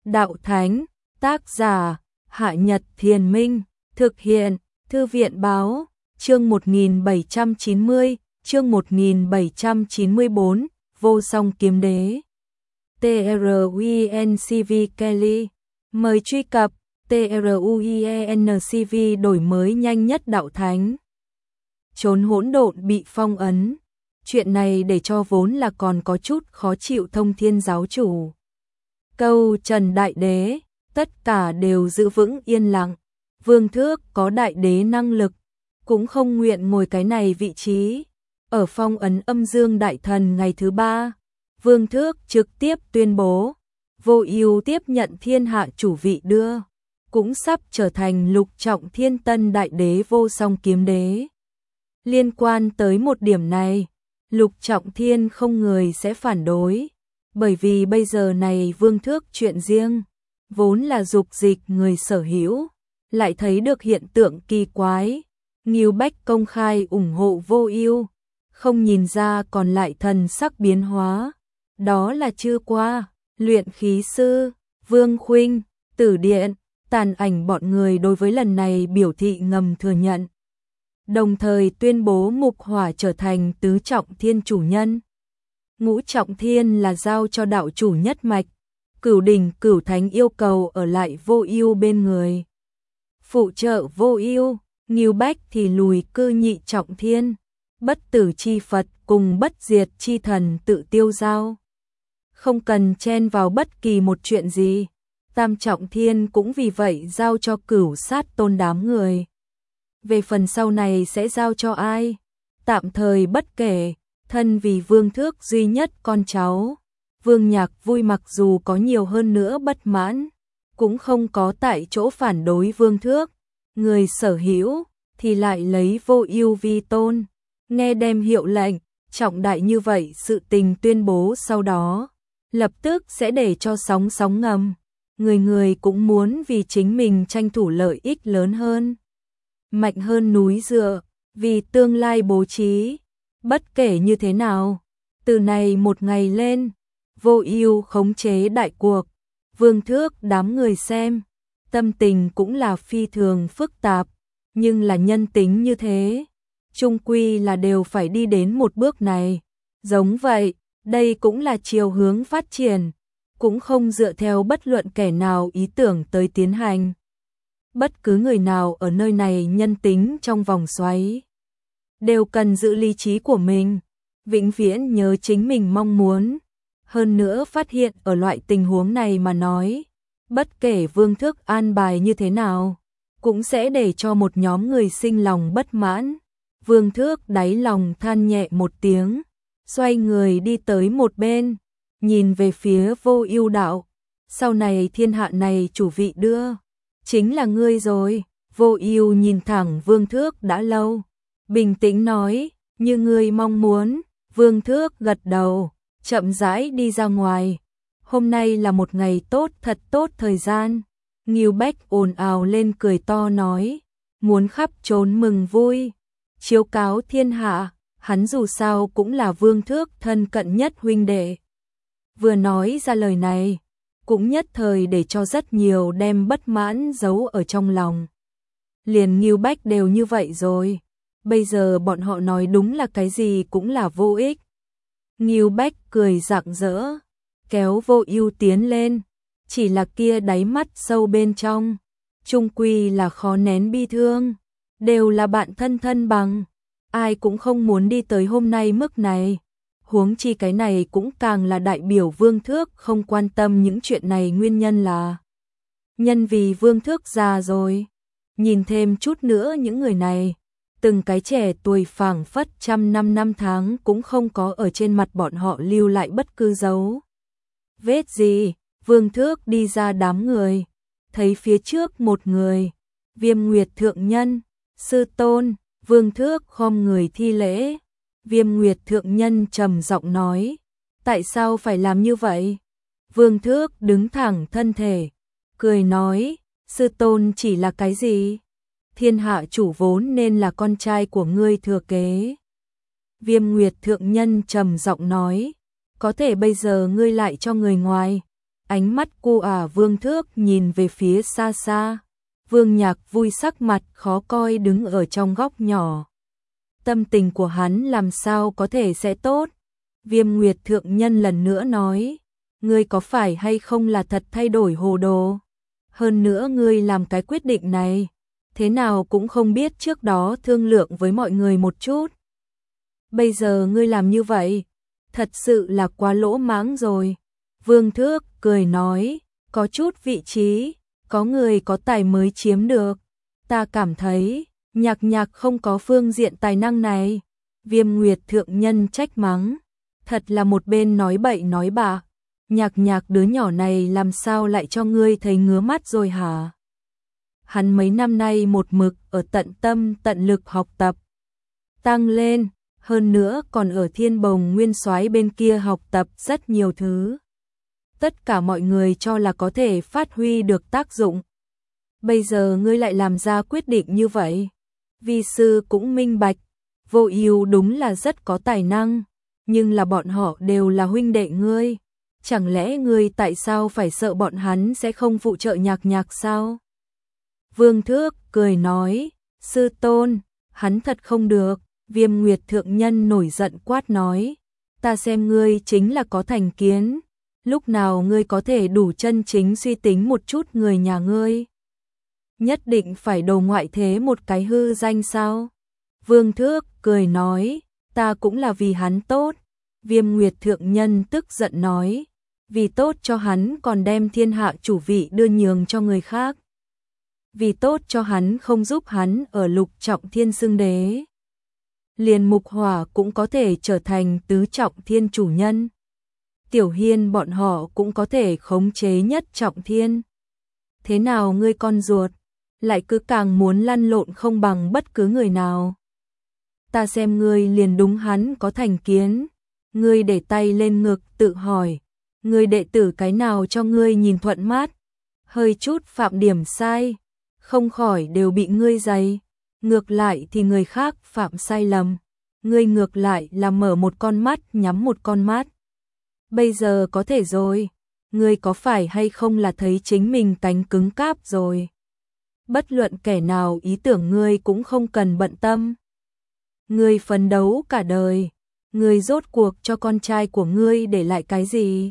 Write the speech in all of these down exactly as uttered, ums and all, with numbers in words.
Đạo Thánh, tác giả, Hạ Nhật Thiền Minh, thực hiện, Thư viện Báo, chương một nghìn bảy trăm chín mươi, chương một nghìn bảy trăm chín mươi tư, Vô Song Kiếm Đế. truencv Kelly, mời truy cập, truencv đổi mới nhanh nhất Đạo Thánh. Trốn hỗn độn bị phong ấn. Chuyện này để cho vốn là còn có chút khó chịu Thông Thiên giáo chủ. Câu Trần Đại Đế, tất cả đều giữ vững yên lặng. Vương Thước có đại đế năng lực, cũng không nguyện ngồi cái này vị trí. Ở phong ấn âm dương đại thần ngày thứ ba, Vương Thước trực tiếp tuyên bố, Vô Ưu tiếp nhận thiên hạ chủ vị đưa, cũng sắp trở thành lục trọng thiên tân đại đế Vô Song Kiếm Đế. Liên quan tới một điểm này, lục trọng thiên không người sẽ phản đối, bởi vì bây giờ này Vương Thước chuyện riêng, vốn là dục dịch người sở hữu, lại thấy được hiện tượng kỳ quái, Ngưu Bách công khai ủng hộ Vô Ưu, không nhìn ra còn lại thần sắc biến hóa, đó là chưa qua, luyện khí sư, Vương Khuynh, Tử Điện, Tàn Ảnh bọn người đối với lần này biểu thị ngầm thừa nhận. Đồng thời tuyên bố Mục Hỏa trở thành tứ trọng thiên chủ nhân. Ngũ trọng thiên là giao cho đạo chủ nhất mạch, Cửu Đỉnh Cửu Thánh yêu cầu ở lại Vô Ưu bên người. Phụ trợ Vô Ưu, Ngưu Bách thì lùi cư nhị trọng thiên, Bất Tử chi Phật cùng Bất Diệt chi thần tự tiêu giao. Không cần chen vào bất kỳ một chuyện gì, tam trọng thiên cũng vì vậy giao cho Cửu Sát Tôn đám người. Về phần sau này sẽ giao cho ai? Tạm thời bất kể, thân vì Vương Thước duy nhất con cháu. Vương Nhạc Vui mặc dù có nhiều hơn nữa bất mãn, cũng không có tại chỗ phản đối Vương Thước. Người sở hữu thì lại lấy Vô Ưu vi tôn, nghe đem hiệu lệnh, trọng đại như vậy sự tình tuyên bố sau đó, lập tức sẽ để cho sóng sóng ngầm. Người người cũng muốn vì chính mình tranh thủ lợi ích lớn hơn, mạnh hơn núi dựa, vì tương lai bố trí. Bất kể như thế nào, từ này một ngày lên, Vô Ưu khống chế đại cuộc, Vương Thước đám người xem, tâm tình cũng là phi thường phức tạp, nhưng là nhân tính như thế, chung quy là đều phải đi đến một bước này. Giống vậy, đây cũng là chiều hướng phát triển, cũng không dựa theo bất luận kẻ nào ý tưởng tới tiến hành. Bất cứ người nào ở nơi này nhân tính trong vòng xoáy, đều cần giữ lý trí của mình, vĩnh viễn nhớ chính mình mong muốn. Hơn nữa phát hiện ở loại tình huống này mà nói, bất kể Vương Thước an bài như thế nào, cũng sẽ để cho một nhóm người sinh lòng bất mãn. Vương Thước đáy lòng than nhẹ một tiếng, xoay người đi tới một bên, nhìn về phía Vô Ưu đạo, sau này thiên hạ này chủ vị đưa, chính là ngươi rồi. Vô Ưu nhìn thẳng Vương Thước đã lâu, bình tĩnh nói, như ngươi mong muốn. Vương Thước gật đầu, chậm rãi đi ra ngoài. Hôm nay là một ngày tốt, thật tốt thời gian. Ngưu Bách ồn ào lên cười to nói, muốn khắp trốn mừng vui, chiếu cáo thiên hạ, hắn dù sao cũng là Vương Thước thân cận nhất huynh đệ. Vừa nói ra lời này, cũng nhất thời để cho rất nhiều đem bất mãn giấu ở trong lòng. Liền Ngưu Bách đều như vậy rồi, bây giờ bọn họ nói đúng là cái gì cũng là vô ích. Ngưu Bách cười rạng rỡ, kéo Vô Ưu tiến lên, chỉ là kia đáy mắt sâu bên trong, chung quy là khó nén bi thương, đều là bạn thân thân bằng, ai cũng không muốn đi tới hôm nay mức này. Huống chi cái này cũng càng là đại biểu Vương Thước không quan tâm những chuyện này, nguyên nhân là nhân vì Vương Thước già rồi. Nhìn thêm chút nữa những người này, từng cái trẻ tuổi phảng phất trăm năm năm tháng cũng không có ở trên mặt bọn họ lưu lại bất cứ dấu vết gì. Vương Thước đi ra đám người, thấy phía trước một người, Viêm Nguyệt thượng nhân, sư tôn. Vương Thước khom người thi lễ. Viêm Nguyệt thượng nhân trầm giọng nói, tại sao phải làm như vậy? Vương Thước đứng thẳng thân thể, cười nói, sư tôn chỉ là cái gì? Thiên hạ chủ vốn nên là con trai của ngươi thừa kế. Viêm Nguyệt thượng nhân trầm giọng nói, có thể bây giờ ngươi lại cho người ngoài, Ánh mắt cu ả Vương Thước nhìn về phía xa xa. Vương Nhạc Vui sắc mặt khó coi đứng ở trong góc nhỏ. Tâm tình của hắn làm sao có thể sẽ tốt. Viêm Nguyệt Thượng Nhân lần nữa nói, ngươi có phải hay không là thật thay đổi hồ đồ? Hơn nữa ngươi làm cái quyết định này, thế nào cũng không biết trước đó thương lượng với mọi người một chút. Bây giờ ngươi làm như vậy, thật sự là quá lỗ mãng rồi. Vương Thước cười nói, có chút vị trí, có người có tài mới chiếm được. Ta cảm thấy, Nhạc Nhạc không có phương diện tài năng này. Viêm Nguyệt Thượng Nhân trách mắng, thật là một bên nói bậy nói bạ. Nhạc Nhạc đứa nhỏ này làm sao lại cho ngươi thấy ngứa mắt rồi hả? Hắn mấy năm nay một mực ở tận tâm tận lực học tập, tăng lên, hơn nữa còn ở Thiên Bồng Nguyên Soái bên kia học tập rất nhiều thứ. Tất cả mọi người cho là có thể phát huy được tác dụng. Bây giờ ngươi lại làm ra quyết định như vậy. Vi sư cũng minh bạch, Vô Ưu đúng là rất có tài năng, nhưng là bọn họ đều là huynh đệ ngươi. Chẳng lẽ ngươi tại sao phải sợ bọn hắn sẽ không phụ trợ Nhạc Nhạc sao? Vương Thước cười nói, sư tôn, hắn thật không được. Viêm Nguyệt Thượng Nhân nổi giận quát nói, ta xem ngươi chính là có thành kiến. Lúc nào ngươi có thể đủ chân chính suy tính một chút người nhà ngươi? Nhất định phải đầu ngoại thế một cái hư danh sao? Vương Thước cười nói, ta cũng là vì hắn tốt. Viêm Nguyệt Thượng Nhân tức giận nói, vì tốt cho hắn còn đem thiên hạ chủ vị đưa nhường cho người khác. Vì tốt cho hắn không giúp hắn ở Lục Trọng Thiên xưng đế. Liền Mục Hỏa cũng có thể trở thành tứ trọng thiên chủ nhân. Tiểu Hiên bọn họ cũng có thể khống chế nhất trọng thiên. Thế nào ngươi con ruột, lại cứ càng muốn lăn lộn không bằng bất cứ người nào. Ta xem ngươi liền đúng hắn có thành kiến. Ngươi để tay lên ngực tự hỏi, ngươi đệ tử cái nào cho ngươi nhìn thuận mắt, hơi chút phạm điểm sai, không khỏi đều bị ngươi giày. Ngược lại thì người khác phạm sai lầm, ngươi ngược lại là mở một con mắt nhắm một con mắt. Bây giờ có thể rồi, ngươi có phải hay không là thấy chính mình cánh cứng cáp rồi? Bất luận kẻ nào ý tưởng ngươi cũng không cần bận tâm. Ngươi phấn đấu cả đời, ngươi rốt cuộc cho con trai của ngươi để lại cái gì?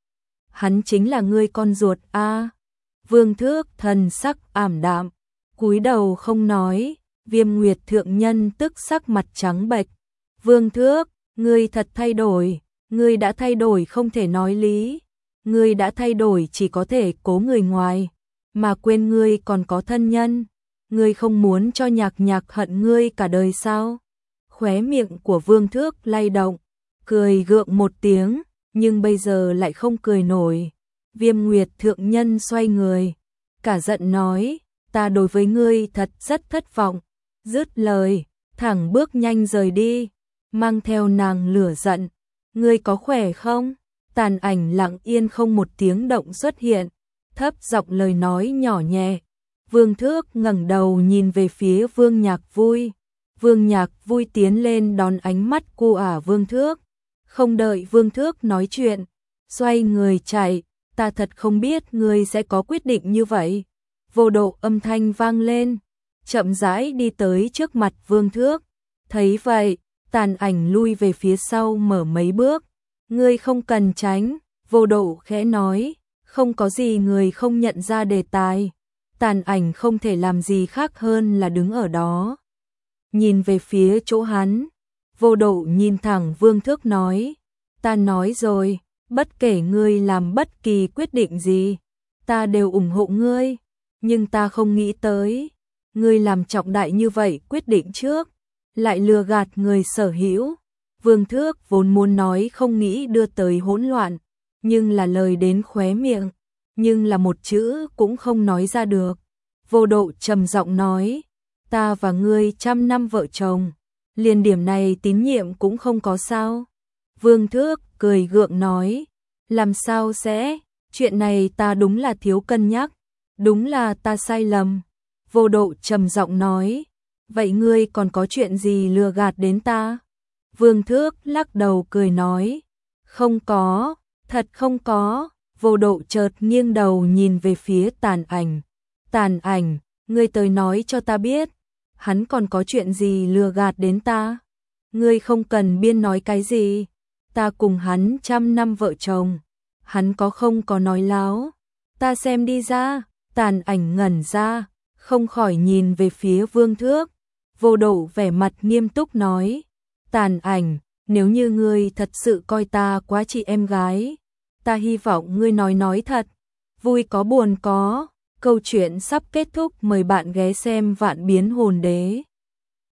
Hắn chính là ngươi con ruột a. À, Vương Thước thần sắc ảm đạm, cúi đầu không nói. Viêm Nguyệt Thượng Nhân tức sắc mặt trắng bệch. Vương Thước, ngươi thật thay đổi, ngươi đã thay đổi không thể nói lý. Ngươi đã thay đổi chỉ có thể cố người ngoài, mà quên ngươi còn có thân nhân. Ngươi không muốn cho Nhạc Nhạc hận ngươi cả đời sao? Khóe miệng của Vương Thước lay động, cười gượng một tiếng, nhưng bây giờ lại không cười nổi. Viêm Nguyệt Thượng Nhân xoay người, cả giận nói, ta đối với ngươi thật rất thất vọng. Dứt lời, thẳng bước nhanh rời đi, mang theo nàng lửa giận. Ngươi có khỏe không? Tàn ảnh lặng yên không một tiếng động xuất hiện, thấp giọng lời nói nhỏ nhẹ. Vương Thước ngẩng đầu nhìn về phía Vương Nhạc Vui. Vương Nhạc Vui tiến lên đón ánh mắt cu ả Vương Thước. Không đợi Vương Thước nói chuyện, xoay người chạy. Ta thật không biết ngươi sẽ có quyết định như vậy. Vô độ âm thanh vang lên, chậm rãi đi tới trước mặt Vương Thước. Thấy vậy, tàn ảnh lui về phía sau mở mấy bước. Ngươi không cần tránh, vô độ khẽ nói, không có gì người không nhận ra đề tài. Tàn ảnh không thể làm gì khác hơn là đứng ở đó, nhìn về phía chỗ hắn. Vô độ nhìn thẳng Vương Thước nói, ta nói rồi, bất kể ngươi làm bất kỳ quyết định gì, ta đều ủng hộ ngươi, nhưng ta không nghĩ tới, ngươi làm trọng đại như vậy quyết định trước, lại lừa gạt người sở hữu. Vương Thước vốn muốn nói không nghĩ đưa tới hỗn loạn, nhưng là lời đến khóe miệng, nhưng là một chữ cũng không nói ra được. Vô độ trầm giọng nói, ta và ngươi trăm năm vợ chồng, liền điểm này tín nhiệm cũng không có sao? Vương Thước cười gượng nói, làm sao sẽ, chuyện này ta đúng là thiếu cân nhắc, đúng là ta sai lầm. Vô độ trầm giọng nói, vậy ngươi còn có chuyện gì lừa gạt đến ta? Vương Thước lắc đầu cười nói, không có, thật không có. Vô Độ chợt nghiêng đầu nhìn về phía Tàn Ảnh. Tàn Ảnh, ngươi tới nói cho ta biết, hắn còn có chuyện gì lừa gạt đến ta? Ngươi không cần biên nói cái gì, ta cùng hắn trăm năm vợ chồng, hắn có không có nói láo, ta xem đi ra. Tàn Ảnh ngẩn ra, không khỏi nhìn về phía Vương Thước. Vô Độ vẻ mặt nghiêm túc nói, Tàn Ảnh, nếu như ngươi thật sự coi ta quá chị em gái, ta hy vọng ngươi nói nói thật, vui có buồn có. Câu chuyện sắp kết thúc, mời bạn ghé xem Vạn Biến Hồn Đế.